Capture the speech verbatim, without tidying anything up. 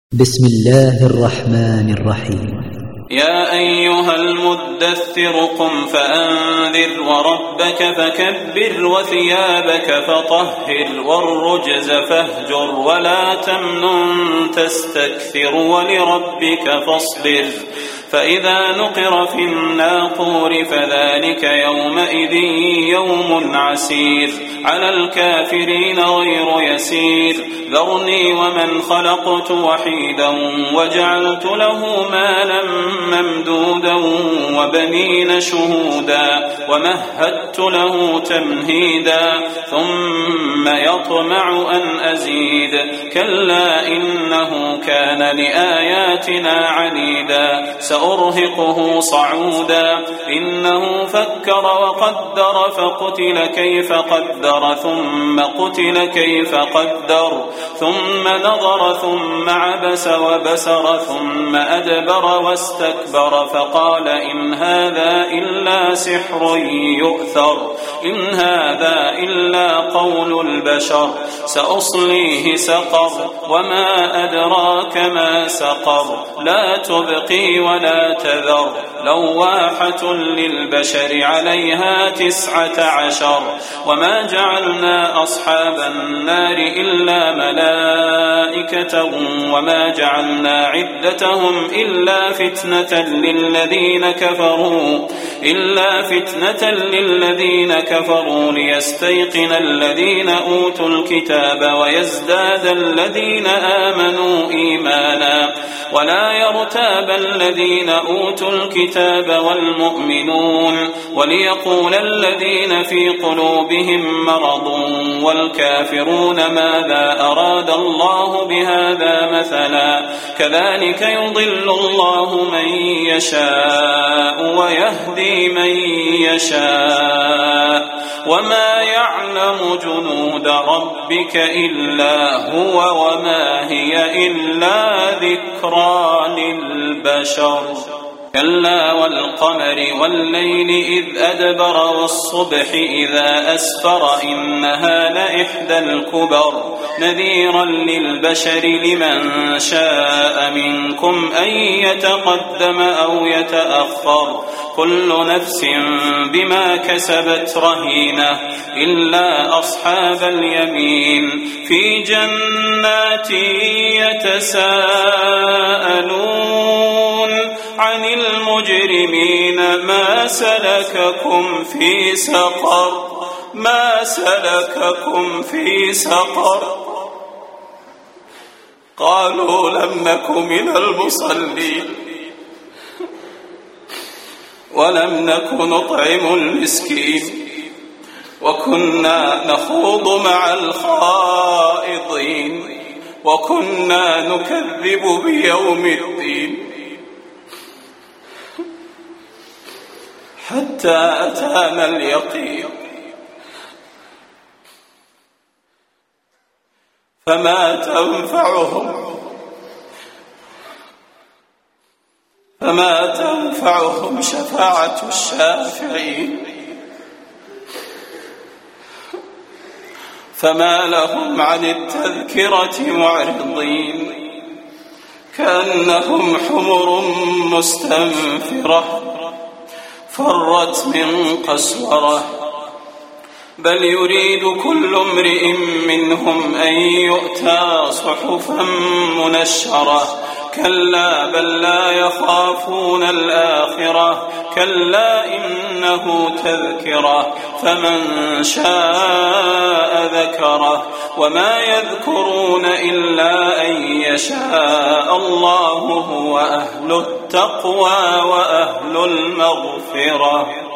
بسم الله الرحمن الرحيم. يا أيها المدثر قم فأنذر وربك فكبر وثيابك فطهر والرجز فاهجر ولا تمنن تستكثر ولربك فاصبر فإذا نقر في الناقور فذلك يومئذ يوم عسير على الكافرين غير يسير ذرني ومن خلقت وحيدا وجعلت له مالا ممدودا وبنين شهودا ومهدت له تمهيدا ثم يطمع أن أزيد كلا إنه كان لآياتنا عنيدا سأرهقه صعودا إنه فكر وقدر فقتل كيف قدر ثم قتل كيف قدر ثم نظر ثم عبس وبسر ثم أدبر واستكبر فقال إن هذا إلا سحر يؤثر إن هذا إلا قول البشر سأصليه سقر وما أدراك ما سقر لا تبقي ولا تذر لواحة للبشر عليها تسعة عشر وما جعلنا أصحاب النار إلا ملائكة وما جعلنا عدتهم إلا فتنة للذين كفروا إلا فتنة للذين كفروا ليستيقن الذين أوتوا الكتاب ويزداد الذين آمنوا إيمانا ولا يرتاب الذين أوتوا الكتاب والمؤمنون وليقول الذين في قلوبهم مرض والكافرون ماذا أراد الله بهذا مثلا كذلك يضل الله من يشاء ويهدي من يشاء وما يعلم جنود ربك إلا هو وما هي إلا ذكرى للبشر كلا والقمر والليل إذ أدبر والصبح إذا أسفر إنها لإحدى الكبر نذيرا للبشر لمن شاء منكم أن يتقدم أو يتأخر كل نفس بما كسبت رهينة إلا أصحاب اليمين في جنات يتساءلون عن المجرمين ما سلككم في سقر ما سلككم في سقر قالوا لم نك من المصلين ولم نك نطعم المسكين وكنا نخوض مع الخائضين وكنا نكذب بيوم الدين حتى أتانا اليقين فما تنفعهم فما تنفعهم شفاعة الشافعين فما لهم عن التذكرة معرضين كأنهم حمر مستنفرة فرت من قسورة بل يريد كل امرئ منهم أن يؤتى صحفا منشرة كلا بل لا يخافون الآخرة كلا إنه تذكرة فمن شاء ذكره وما يذكرون إلا أن يشاء الله هو أهل التقوى وأهل المغفرة.